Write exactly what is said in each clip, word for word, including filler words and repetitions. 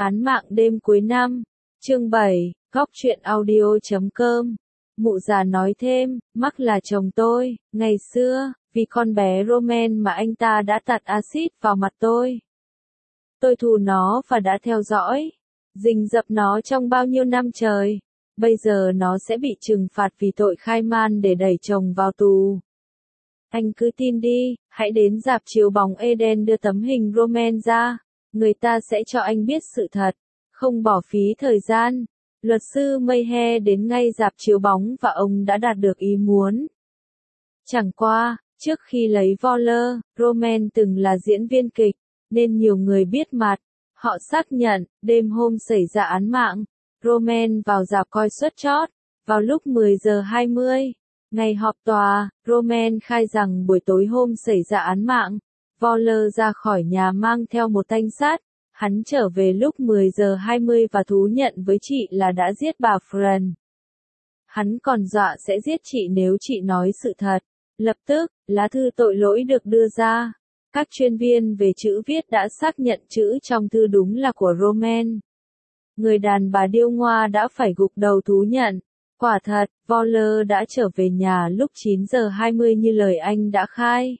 Án mạng đêm cuối năm, chương bảy, góc truyện audio chấm com. Mụ già nói thêm, Mark là chồng tôi, ngày xưa, vì con bé Roman mà anh ta đã tạt axit vào mặt tôi. Tôi thù nó và đã theo dõi, rình rập nó trong bao nhiêu năm trời. Bây giờ nó sẽ bị trừng phạt vì tội khai man để đẩy chồng vào tù. Anh cứ tin đi, hãy đến rạp chiếu bóng Eden đưa tấm hình Roman ra. Người ta sẽ cho anh biết sự thật, không bỏ phí thời gian. Luật sư Mayhe đến ngay rạp chiếu bóng và ông đã đạt được ý muốn. Chẳng qua, trước khi lấy Waller, Roman từng là diễn viên kịch, nên nhiều người biết mặt. Họ xác nhận, đêm hôm xảy ra án mạng, Roman vào rạp coi suất chót. Vào lúc mười giờ hai mươi, ngày họp tòa, Roman khai rằng buổi tối hôm xảy ra án mạng, Waller ra khỏi nhà mang theo một thanh sắt. Hắn trở về lúc mười giờ hai mươi và thú nhận với chị là đã giết bà Fran. Hắn còn dọa sẽ giết chị nếu chị nói sự thật. Lập tức, lá thư tội lỗi được đưa ra. Các chuyên viên về chữ viết đã xác nhận chữ trong thư đúng là của Roman. Người đàn bà điêu ngoa đã phải gục đầu thú nhận. Quả thật, Waller đã trở về nhà lúc chín giờ hai mươi như lời anh đã khai.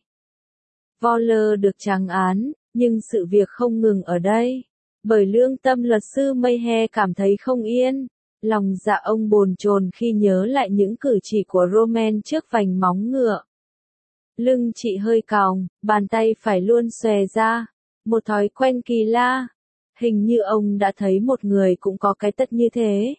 Waller được trắng án, nhưng sự việc không ngừng ở đây. Bởi lương tâm luật sư Mayhe cảm thấy không yên. Lòng dạ ông bồn chồn khi nhớ lại những cử chỉ của Roman trước vành móng ngựa. Lưng chị hơi còng, bàn tay phải luôn xòe ra. Một thói quen kỳ lạ. Hình như ông đã thấy một người cũng có cái tật như thế.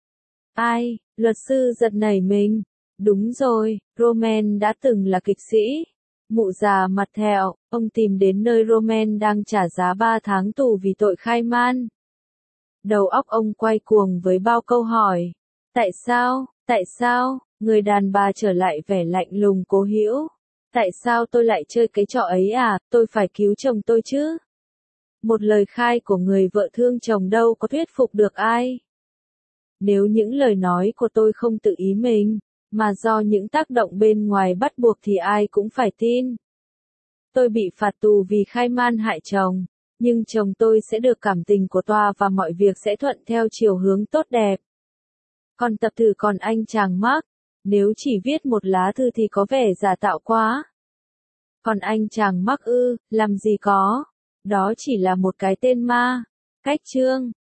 Ai? Luật sư giật nảy mình. Đúng rồi, Roman đã từng là kịch sĩ. Mụ già mặt thẹo, ông tìm đến nơi Roman đang trả giá ba tháng tù vì tội khai man. Đầu óc ông quay cuồng với bao câu hỏi. Tại sao, tại sao, người đàn bà trở lại vẻ lạnh lùng cố hữu. Tại sao tôi lại chơi cái trò ấy à, tôi phải cứu chồng tôi chứ. Một lời khai của người vợ thương chồng đâu có thuyết phục được ai. Nếu những lời nói của tôi không tự ý mình, mà do những tác động bên ngoài bắt buộc thì ai cũng phải tin. Tôi bị phạt tù vì khai man hại chồng, nhưng chồng tôi sẽ được cảm tình của tòa và mọi việc sẽ thuận theo chiều hướng tốt đẹp. Còn tập thử còn anh chàng Mark, nếu chỉ viết một lá thư thì có vẻ giả tạo quá. Còn anh chàng Mark ư, làm gì có, đó chỉ là một cái tên ma. Cách chương